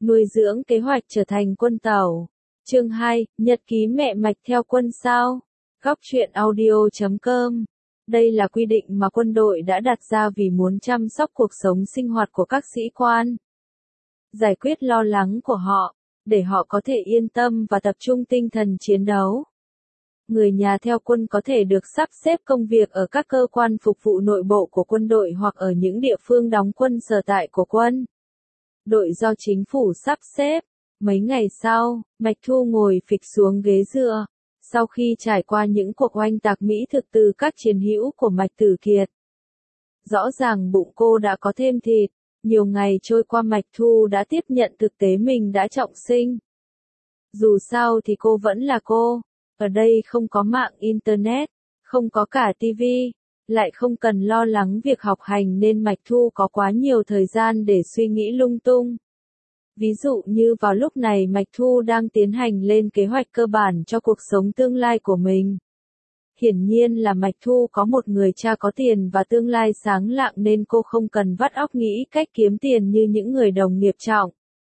nuôi dưỡng kế hoạch trở thành quân tàu. Chương 2, Nhật ký mẹ Mạch theo quân sao? Góc truyện audio.com. Đây là quy định mà quân đội đã đặt ra vì muốn chăm sóc cuộc sống sinh hoạt của các sĩ quan, giải quyết lo lắng của họ, để họ có thể yên tâm và tập trung tinh thần chiến đấu. Người nhà theo quân có thể được sắp xếp công việc ở các cơ quan phục vụ nội bộ của quân đội hoặc ở những địa phương đóng quân sở tại của quân đội do chính phủ sắp xếp. Mấy ngày sau, Mạch Thu ngồi phịch xuống ghế dựa, sau khi trải qua những cuộc oanh tạc mỹ thực từ các chiến hữu của Mạch Tử Kiệt. Rõ ràng bụng cô đã có thêm thịt, nhiều ngày trôi qua Mạch Thu đã tiếp nhận thực tế mình đã trọng sinh. Dù sao thì cô vẫn là cô, ở đây không có mạng Internet, không có cả TV, lại không cần lo lắng việc học hành nên Mạch Thu có quá nhiều thời gian để suy nghĩ lung tung. Ví dụ như vào lúc này Mạch Thu đang tiến hành lên kế hoạch cơ bản cho cuộc sống tương lai của mình. Hiển nhiên là Mạch Thu có một người cha có tiền và tương lai sáng lạng nên cô không cần vắt óc nghĩ cách kiếm tiền như những người đồng nghiệp trọng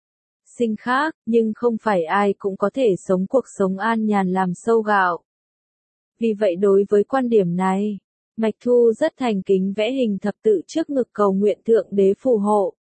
sinh khác, nhưng không phải ai cũng có thể sống cuộc sống an nhàn làm sâu gạo. Vì vậy đối với quan điểm này, Mạch Thu rất thành kính vẽ hình thập tự trước ngực cầu nguyện Thượng Đế phù hộ.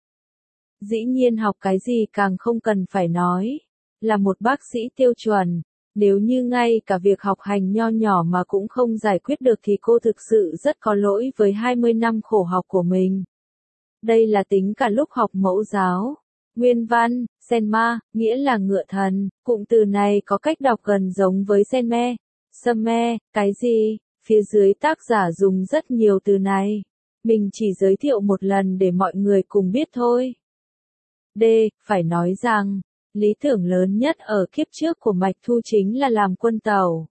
Dĩ nhiên học cái gì càng không cần phải nói, là một bác sĩ tiêu chuẩn, nếu như ngay cả việc học hành nho nhỏ mà cũng không giải quyết được thì cô thực sự rất có lỗi với 20 năm khổ học của mình. Đây là tính cả lúc học mẫu giáo. Nguyên văn, Senma, nghĩa là ngựa thần, cụm từ này có cách đọc gần giống với Senme, Seme, cái gì, phía dưới tác giả dùng rất nhiều từ này. Mình chỉ giới thiệu một lần để mọi người cùng biết thôi. D. Phải nói rằng, lý tưởng lớn nhất ở kiếp trước của Mạch Thu chính là làm quân tàu.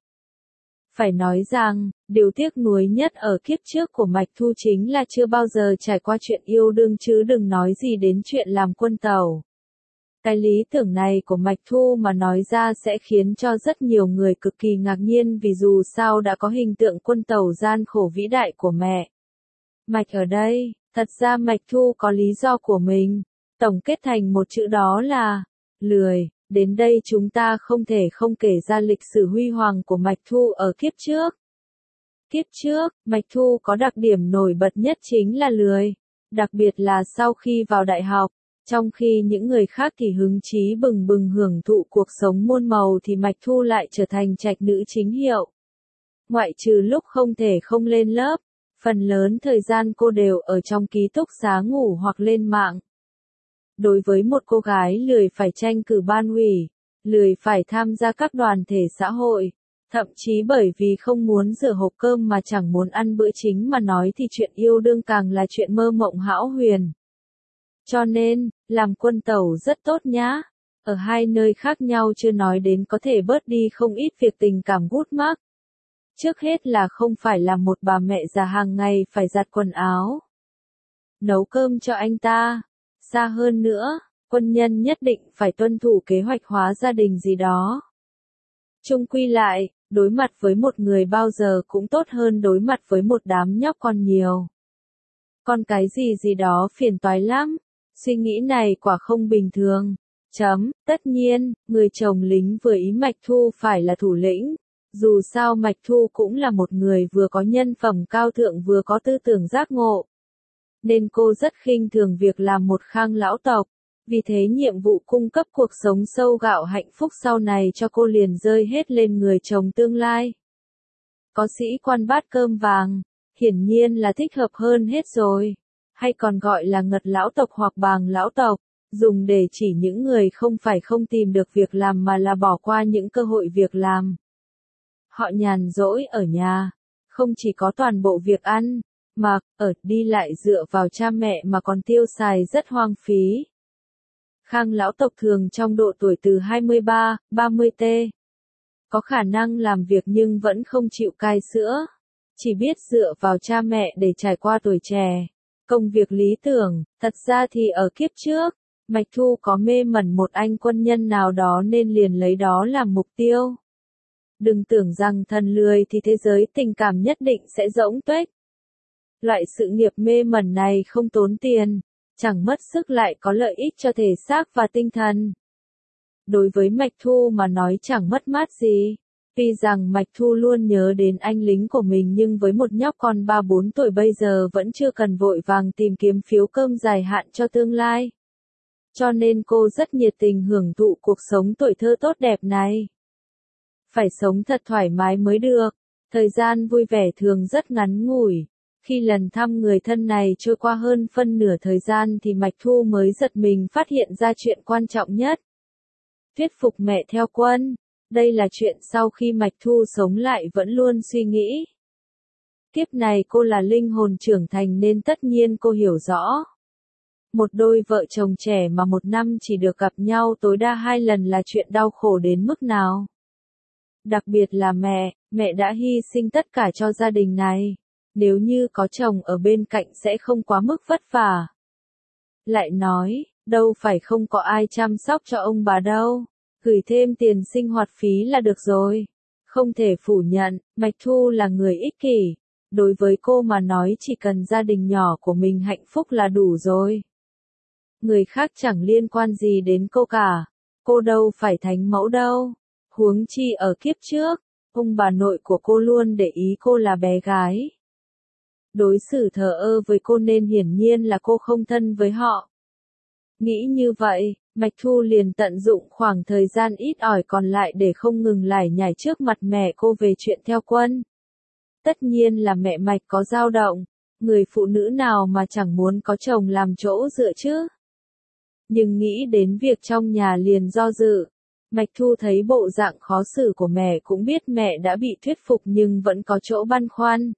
Phải nói rằng, điều tiếc nuối nhất ở kiếp trước của Mạch Thu chính là chưa bao giờ trải qua chuyện yêu đương chứ đừng nói gì đến chuyện làm quân tàu. Cái lý tưởng này của Mạch Thu mà nói ra sẽ khiến cho rất nhiều người cực kỳ ngạc nhiên vì dù sao đã có hình tượng quân tàu gian khổ vĩ đại của mẹ Mạch ở đây, thật ra Mạch Thu có lý do của mình, tổng kết thành một chữ đó là lười. Đến đây chúng ta không thể không kể ra lịch sử huy hoàng của Mạch Thu ở kiếp trước. Kiếp trước, Mạch Thu có đặc điểm nổi bật nhất chính là lười, đặc biệt là sau khi vào đại học, trong khi những người khác thì hứng chí bừng bừng hưởng thụ cuộc sống muôn màu thì Mạch Thu lại trở thành trạch nữ chính hiệu. Ngoại trừ lúc không thể không lên lớp, phần lớn thời gian cô đều ở trong ký túc xá ngủ hoặc lên mạng. Đối với một cô gái lười phải tranh cử ban ủy, lười phải tham gia các đoàn thể xã hội, thậm chí bởi vì không muốn rửa hộp cơm mà chẳng muốn ăn bữa chính mà nói thì chuyện yêu đương càng là chuyện mơ mộng hão huyền. Cho nên, làm quân tàu rất tốt nhá. Ở hai nơi khác nhau chưa nói đến có thể bớt đi không ít việc tình cảm gút mắc. Trước hết là không phải là một bà mẹ già hàng ngày phải giặt quần áo, nấu cơm cho anh ta. Xa hơn nữa, quân nhân nhất định phải tuân thủ kế hoạch hóa gia đình gì đó. Chung quy lại, đối mặt với một người bao giờ cũng tốt hơn đối mặt với một đám nhóc con nhiều. Con cái gì đó phiền toái lắm. Suy nghĩ này quả không bình thường. Tất nhiên, người chồng lính vừa ý Mạch Thu phải là thủ lĩnh. Dù sao Mạch Thu cũng là một người vừa có nhân phẩm cao thượng vừa có tư tưởng giác ngộ. Nên cô rất khinh thường việc làm một khang lão tộc. Vì thế nhiệm vụ cung cấp cuộc sống sâu gạo hạnh phúc sau này cho cô liền rơi hết lên người chồng tương lai. Có sĩ quan bát cơm vàng, hiển nhiên là thích hợp hơn hết rồi. Hay còn gọi là ngật lão tộc hoặc bàng lão tộc, dùng để chỉ những người không phải không tìm được việc làm mà là bỏ qua những cơ hội việc làm. Họ nhàn rỗi ở nhà, không chỉ có toàn bộ việc ăn, mặc, ở, đi lại dựa vào cha mẹ mà còn tiêu xài rất hoang phí. Khang lão tộc thường trong độ tuổi từ 23, 30 t. Có khả năng làm việc nhưng vẫn không chịu cai sữa. Chỉ biết dựa vào cha mẹ để trải qua tuổi trẻ. Công việc lý tưởng, thật ra thì ở kiếp trước, Mạch Thu có mê mẩn một anh quân nhân nào đó nên liền lấy đó làm mục tiêu. Đừng tưởng rằng thần lười thì thế giới tình cảm nhất định sẽ rỗng tuếch. Loại sự nghiệp mê mẩn này không tốn tiền, chẳng mất sức lại có lợi ích cho thể xác và tinh thần. Đối với Mạch Thu mà nói chẳng mất mát gì. Tuy rằng Mạch Thu luôn nhớ đến anh lính của mình nhưng với một nhóc con 3-4 tuổi bây giờ vẫn chưa cần vội vàng tìm kiếm phiếu cơm dài hạn cho tương lai. Cho nên cô rất nhiệt tình hưởng thụ cuộc sống tuổi thơ tốt đẹp này. Phải sống thật thoải mái mới được. Thời gian vui vẻ thường rất ngắn ngủi. Khi lần thăm người thân này trôi qua hơn phân nửa thời gian thì Mạch Thu mới giật mình phát hiện ra chuyện quan trọng nhất. Thuyết phục mẹ theo quân. Đây là chuyện sau khi Mạch Thu sống lại vẫn luôn suy nghĩ. Kiếp này cô là linh hồn trưởng thành nên tất nhiên cô hiểu rõ. Một đôi vợ chồng trẻ mà một năm chỉ được gặp nhau tối đa 2 lần là chuyện đau khổ đến mức nào. Đặc biệt là mẹ đã hy sinh tất cả cho gia đình này. Nếu như có chồng ở bên cạnh sẽ không quá mức vất vả. Lại nói, đâu phải không có ai chăm sóc cho ông bà đâu. Gửi thêm tiền sinh hoạt phí là được rồi. Không thể phủ nhận, Mạch Thu là người ích kỷ. Đối với cô mà nói chỉ cần gia đình nhỏ của mình hạnh phúc là đủ rồi. Người khác chẳng liên quan gì đến cô cả. Cô đâu phải thánh mẫu đâu. Huống chi ở kiếp trước, ông bà nội của cô luôn để ý cô là bé gái. Đối xử thờ ơ với cô nên hiển nhiên là cô không thân với họ. Nghĩ như vậy, Mạch Thu liền tận dụng khoảng thời gian ít ỏi còn lại để không ngừng lải nhải trước mặt mẹ cô về chuyện theo quân. Tất nhiên là mẹ Mạch có dao động, người phụ nữ nào mà chẳng muốn có chồng làm chỗ dựa chứ. Nhưng nghĩ đến việc trong nhà liền do dự. Mạch Thu thấy bộ dạng khó xử của mẹ cũng biết mẹ đã bị thuyết phục nhưng vẫn có chỗ băn khoăn.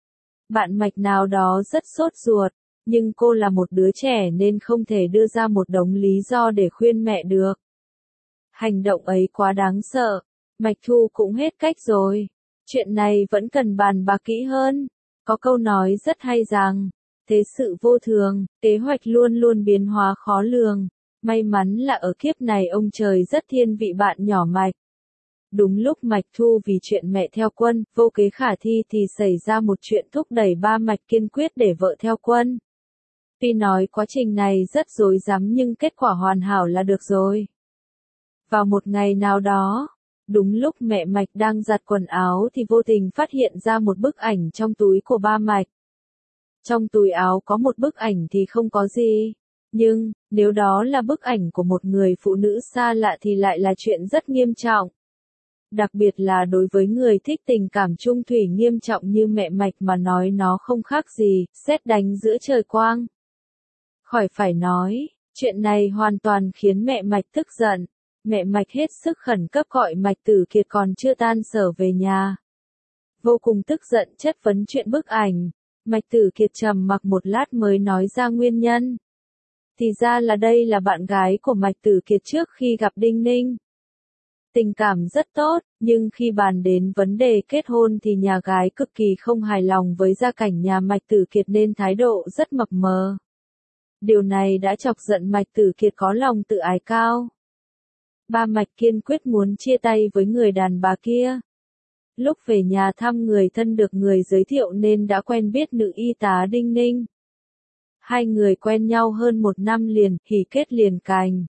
Bạn Mạch nào đó rất sốt ruột, nhưng cô là một đứa trẻ nên không thể đưa ra một đống lý do để khuyên mẹ được. Hành động ấy quá đáng sợ, Mạch Thu cũng hết cách rồi. Chuyện này vẫn cần bàn bạc kỹ hơn. Có câu nói rất hay rằng, thế sự vô thường, kế hoạch luôn luôn biến hóa khó lường. May mắn là ở kiếp này ông trời rất thiên vị bạn nhỏ Mạch. Đúng lúc Mạch Thu vì chuyện mẹ theo quân, vô kế khả thi thì xảy ra một chuyện thúc đẩy ba Mạch kiên quyết để vợ theo quân. Tuy nói quá trình này rất rối rắm nhưng kết quả hoàn hảo là được rồi. Vào một ngày nào đó, đúng lúc mẹ Mạch đang giặt quần áo thì vô tình phát hiện ra một bức ảnh trong túi của ba Mạch. Trong túi áo có một bức ảnh thì không có gì. Nhưng, nếu đó là bức ảnh của một người phụ nữ xa lạ thì lại là chuyện rất nghiêm trọng. Đặc biệt là đối với người thích tình cảm chung thủy nghiêm trọng như mẹ Mạch mà nói nó không khác gì, sét đánh giữa trời quang. Khỏi phải nói, chuyện này hoàn toàn khiến mẹ Mạch tức giận. Mẹ Mạch hết sức khẩn cấp gọi Mạch Tử Kiệt còn chưa tan sở về nhà. Vô cùng tức giận chất vấn chuyện bức ảnh. Mạch Tử Kiệt trầm mặc một lát mới nói ra nguyên nhân. Thì ra là đây là bạn gái của Mạch Tử Kiệt trước khi gặp Đinh Ninh. Tình cảm rất tốt, nhưng khi bàn đến vấn đề kết hôn thì nhà gái cực kỳ không hài lòng với gia cảnh nhà Mạch Tử Kiệt nên thái độ rất mập mờ. Điều này đã chọc giận Mạch Tử Kiệt có lòng tự ái cao. Ba Mạch kiên quyết muốn chia tay với người đàn bà kia. Lúc về nhà thăm người thân được người giới thiệu nên đã quen biết nữ y tá Đinh Ninh. Hai người quen nhau hơn 1 năm liền, hỉ kết liền cành.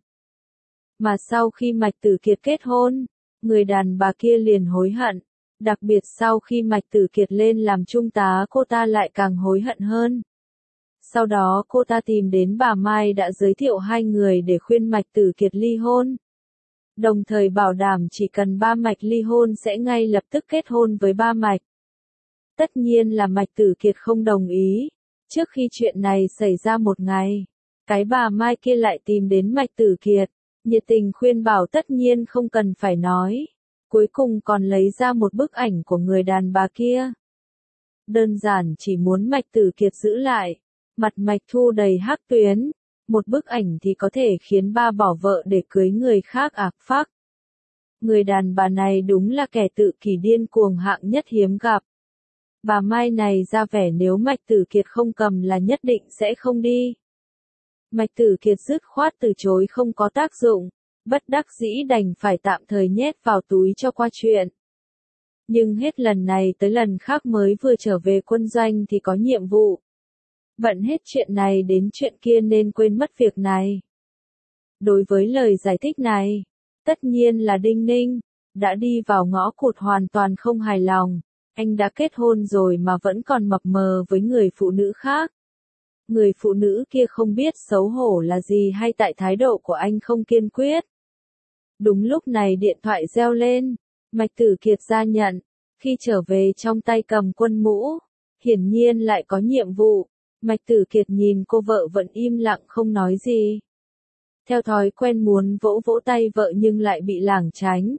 Mà sau khi Mạch Tử Kiệt kết hôn, người đàn bà kia liền hối hận. Đặc biệt sau khi Mạch Tử Kiệt lên làm trung tá cô ta lại càng hối hận hơn. Sau đó cô ta tìm đến bà Mai đã giới thiệu hai người để khuyên Mạch Tử Kiệt ly hôn. Đồng thời bảo đảm chỉ cần ba Mạch ly hôn sẽ ngay lập tức kết hôn với ba Mạch. Tất nhiên là Mạch Tử Kiệt không đồng ý. Trước khi chuyện này xảy ra một ngày, cái bà Mai kia lại tìm đến Mạch Tử Kiệt, nhiệt tình khuyên bảo tất nhiên không cần phải nói. Cuối cùng còn lấy ra một bức ảnh của người đàn bà kia. Đơn giản chỉ muốn Mạch Tử Kiệt giữ lại. Mặt Mạch Thu đầy hắc tuyến. Một bức ảnh thì có thể khiến ba bỏ vợ để cưới người khác ác phác. Người đàn bà này đúng là kẻ tự kỷ điên cuồng hạng nhất hiếm gặp. Bà Mai này ra vẻ nếu Mạch Tử Kiệt không cầm là nhất định sẽ không đi. Mạch Tử Kiệt dứt khoát từ chối không có tác dụng, bất đắc dĩ đành phải tạm thời nhét vào túi cho qua chuyện. Nhưng hết lần này tới lần khác mới vừa trở về quân doanh thì có nhiệm vụ. bận hết chuyện này đến chuyện kia nên quên mất việc này. Đối với lời giải thích này, tất nhiên là Đinh Ninh đã đi vào ngõ cụt hoàn toàn không hài lòng. Anh đã kết hôn rồi mà vẫn còn mập mờ với người phụ nữ khác. Người phụ nữ kia không biết xấu hổ là gì hay tại thái độ của anh không kiên quyết. Đúng lúc này điện thoại reo lên, Mạch Tử Kiệt ra nhận, khi trở về trong tay cầm quân mũ, hiển nhiên lại có nhiệm vụ. Mạch Tử Kiệt nhìn cô vợ vẫn im lặng không nói gì. Theo thói quen muốn vỗ vỗ tay vợ nhưng lại bị lảng tránh.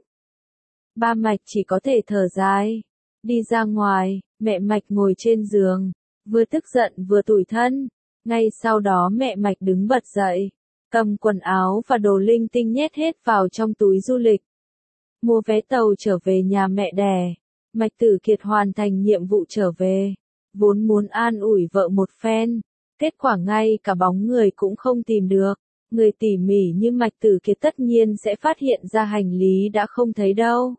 Ba Mạch chỉ có thể thở dài. Đi ra ngoài, mẹ Mạch ngồi trên giường, vừa tức giận vừa tủi thân. Ngay sau đó mẹ Mạch đứng bật dậy, cầm quần áo và đồ linh tinh nhét hết vào trong túi du lịch. Mua vé tàu trở về nhà mẹ đẻ. Mạch Tử Kiệt hoàn thành nhiệm vụ trở về. Vốn muốn an ủi vợ một phen. Kết quả ngay cả bóng người cũng không tìm được. Người tỉ mỉ như Mạch Tử Kiệt tất nhiên sẽ phát hiện ra hành lý đã không thấy đâu.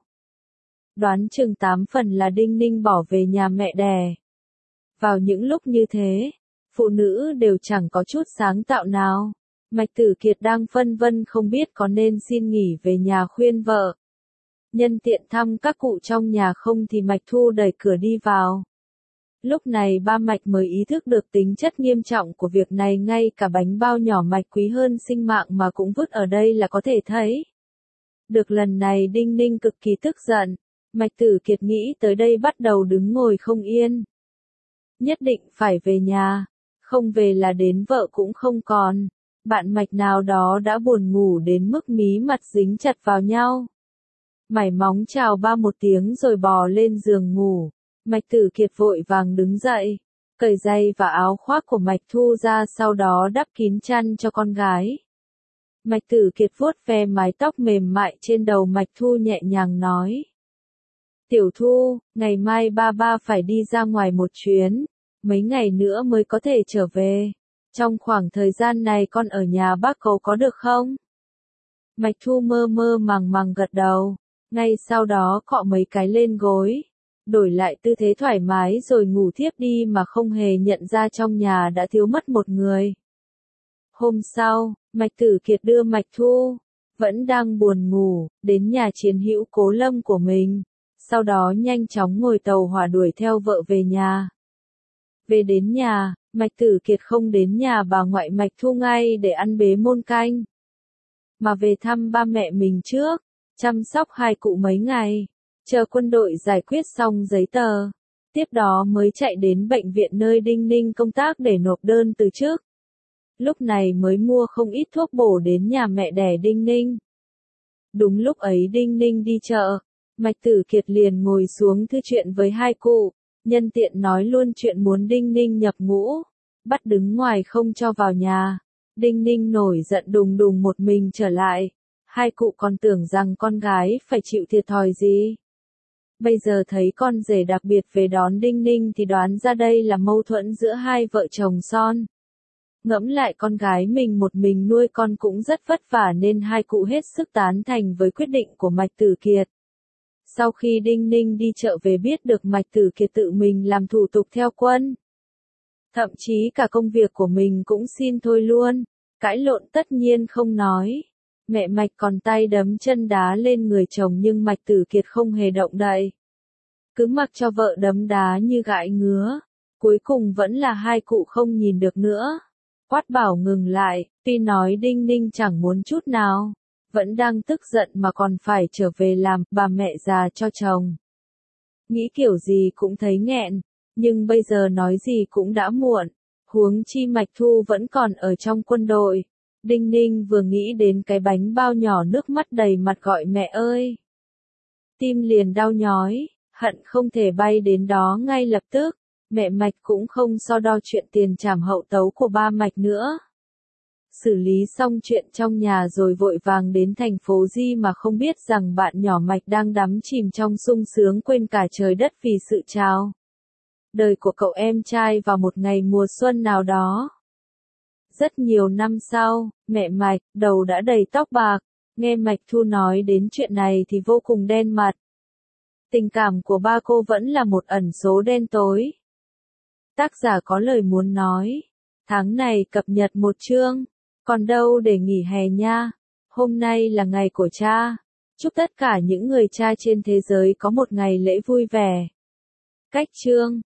Đoán chừng 8 phần là Đinh Ninh bỏ về nhà mẹ đẻ. Vào những lúc như thế, phụ nữ đều chẳng có chút sáng tạo nào. Mạch Tử Kiệt đang phân vân không biết có nên xin nghỉ về nhà khuyên vợ. Nhân tiện thăm các cụ trong nhà không thì Mạch Thu đẩy cửa đi vào. Lúc này ba Mạch mới ý thức được tính chất nghiêm trọng của việc này, ngay cả bánh bao nhỏ Mạch quý hơn sinh mạng mà cũng vứt ở đây là có thể thấy. Được lần này Đinh Ninh cực kỳ tức giận, Mạch Tử Kiệt nghĩ tới đây bắt đầu đứng ngồi không yên. Nhất định phải về nhà, không về là đến vợ cũng không còn. Bạn Mạch nào đó đã buồn ngủ đến mức mí mặt dính chặt vào nhau. Mải móng chào ba một tiếng rồi bò lên giường ngủ. Mạch Tử Kiệt vội vàng đứng dậy, cởi giày và áo khoác của Mạch Thu ra, sau đó đắp kín chăn cho con gái. Mạch Tử Kiệt vuốt ve mái tóc mềm mại trên đầu Mạch Thu nhẹ nhàng nói. Tiểu Thu, ngày mai ba phải đi ra ngoài một chuyến, mấy ngày nữa mới có thể trở về. Trong khoảng thời gian này con ở nhà bác cậu có được không? Mạch Thu mơ mơ màng màng gật đầu, ngay sau đó cọ mấy cái lên gối, đổi lại tư thế thoải mái rồi ngủ thiếp đi mà không hề nhận ra trong nhà đã thiếu mất một người. Hôm sau, Mạch Tử Kiệt đưa Mạch Thu, vẫn đang buồn ngủ, đến nhà chiến hữu Cố Lâm của mình, sau đó nhanh chóng ngồi tàu hỏa đuổi theo vợ về nhà. Về đến nhà, Mạch Tử Kiệt không đến nhà bà ngoại Mạch Thu ngay để ăn bế môn canh, mà về thăm ba mẹ mình trước, chăm sóc hai cụ mấy ngày, chờ quân đội giải quyết xong giấy tờ. Tiếp đó mới chạy đến bệnh viện nơi Đinh Ninh công tác để nộp đơn từ chức. Lúc này mới mua không ít thuốc bổ đến nhà mẹ đẻ Đinh Ninh. Đúng lúc ấy Đinh Ninh đi chợ, Mạch Tử Kiệt liền ngồi xuống thư chuyện với hai cụ, nhân tiện nói luôn chuyện muốn Đinh Ninh nhập ngũ, bắt đứng ngoài không cho vào nhà. Đinh Ninh nổi giận đùng đùng một mình trở lại, hai cụ còn tưởng rằng con gái phải chịu thiệt thòi gì. Bây giờ thấy con rể đặc biệt về đón Đinh Ninh thì đoán ra đây là mâu thuẫn giữa hai vợ chồng son. Ngẫm lại con gái mình một mình nuôi con cũng rất vất vả nên hai cụ hết sức tán thành với quyết định của Mạch Tử Kiệt. Sau khi Đinh Ninh đi chợ về biết được Mạch Tử Kiệt tự mình làm thủ tục theo quân, thậm chí cả công việc của mình cũng xin thôi luôn, cãi lộn tất nhiên không nói. Mẹ Mạch còn tay đấm chân đá lên người chồng nhưng Mạch Tử Kiệt không hề động đậy. Cứ mặc cho vợ đấm đá như gãi ngứa. Cuối cùng vẫn là hai cụ không nhìn được nữa. Quát bảo ngừng lại, tuy nói Đinh Ninh chẳng muốn chút nào. Vẫn đang tức giận mà còn phải trở về làm bà mẹ già cho chồng. Nghĩ kiểu gì cũng thấy nghẹn, nhưng bây giờ nói gì cũng đã muộn. Huống chi Mạch Thu vẫn còn ở trong quân đội. Đinh Ninh vừa nghĩ đến cái bánh bao nhỏ nước mắt đầy mặt gọi mẹ ơi. Tim liền đau nhói, hận không thể bay đến đó ngay lập tức. Mẹ Mạch cũng không so đo chuyện tiền trảm hậu tấu của ba Mạch nữa. Xử lý xong chuyện trong nhà rồi vội vàng đến thành phố Di mà không biết rằng bạn nhỏ Mạch đang đắm chìm trong sung sướng quên cả trời đất vì sự chào đời của cậu em trai vào một ngày mùa xuân nào đó. Rất nhiều năm sau, mẹ Mạch, đầu đã đầy tóc bạc, nghe Mạch Thu nói đến chuyện này thì vô cùng đen mặt. Tình cảm của ba cô vẫn là một ẩn số đen tối. Tác giả có lời muốn nói. Tháng này cập nhật một chương. Còn đâu để nghỉ hè nha. Hôm nay là ngày của cha. Chúc tất cả những người cha trên thế giới có một ngày lễ vui vẻ. Cách chương.